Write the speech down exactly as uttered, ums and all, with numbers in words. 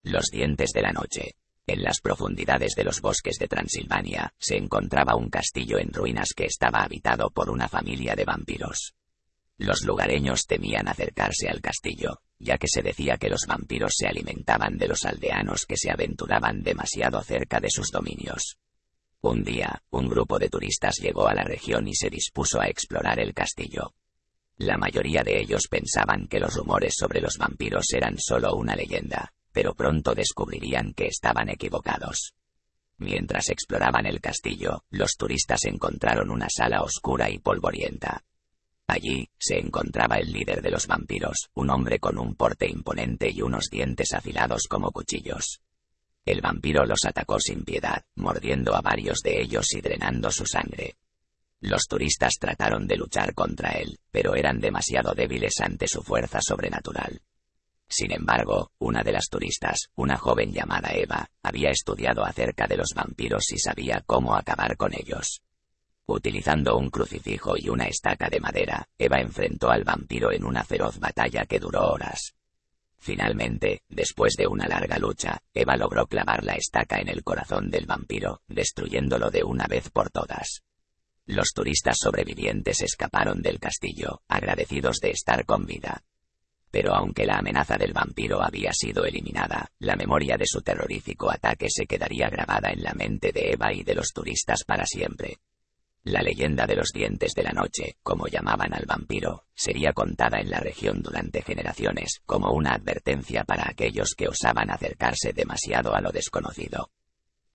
Los dientes de la noche. En las profundidades de los bosques de Transilvania, se encontraba un castillo en ruinas que estaba habitado por una familia de vampiros. Los lugareños temían acercarse al castillo, ya que se decía que los vampiros se alimentaban de los aldeanos que se aventuraban demasiado cerca de sus dominios. Un día, un grupo de turistas llegó a la región y se dispuso a explorar el castillo. La mayoría de ellos pensaban que los rumores sobre los vampiros eran solo una leyenda, pero pronto descubrirían que estaban equivocados. Mientras exploraban el castillo, los turistas encontraron una sala oscura y polvorienta. Allí, se encontraba el líder de los vampiros, un hombre con un porte imponente y unos dientes afilados como cuchillos. El vampiro los atacó sin piedad, mordiendo a varios de ellos y drenando su sangre. Los turistas trataron de luchar contra él, pero eran demasiado débiles ante su fuerza sobrenatural. Sin embargo, una de las turistas, una joven llamada Eva, había estudiado acerca de los vampiros y sabía cómo acabar con ellos. Utilizando un crucifijo y una estaca de madera, Eva enfrentó al vampiro en una feroz batalla que duró horas. Finalmente, después de una larga lucha, Eva logró clavar la estaca en el corazón del vampiro, destruyéndolo de una vez por todas. Los turistas sobrevivientes escaparon del castillo, agradecidos de estar con vida. Pero aunque la amenaza del vampiro había sido eliminada, la memoria de su terrorífico ataque se quedaría grabada en la mente de Eva y de los turistas para siempre. La leyenda de los dientes de la noche, como llamaban al vampiro, sería contada en la región durante generaciones, como una advertencia para aquellos que osaban acercarse demasiado a lo desconocido.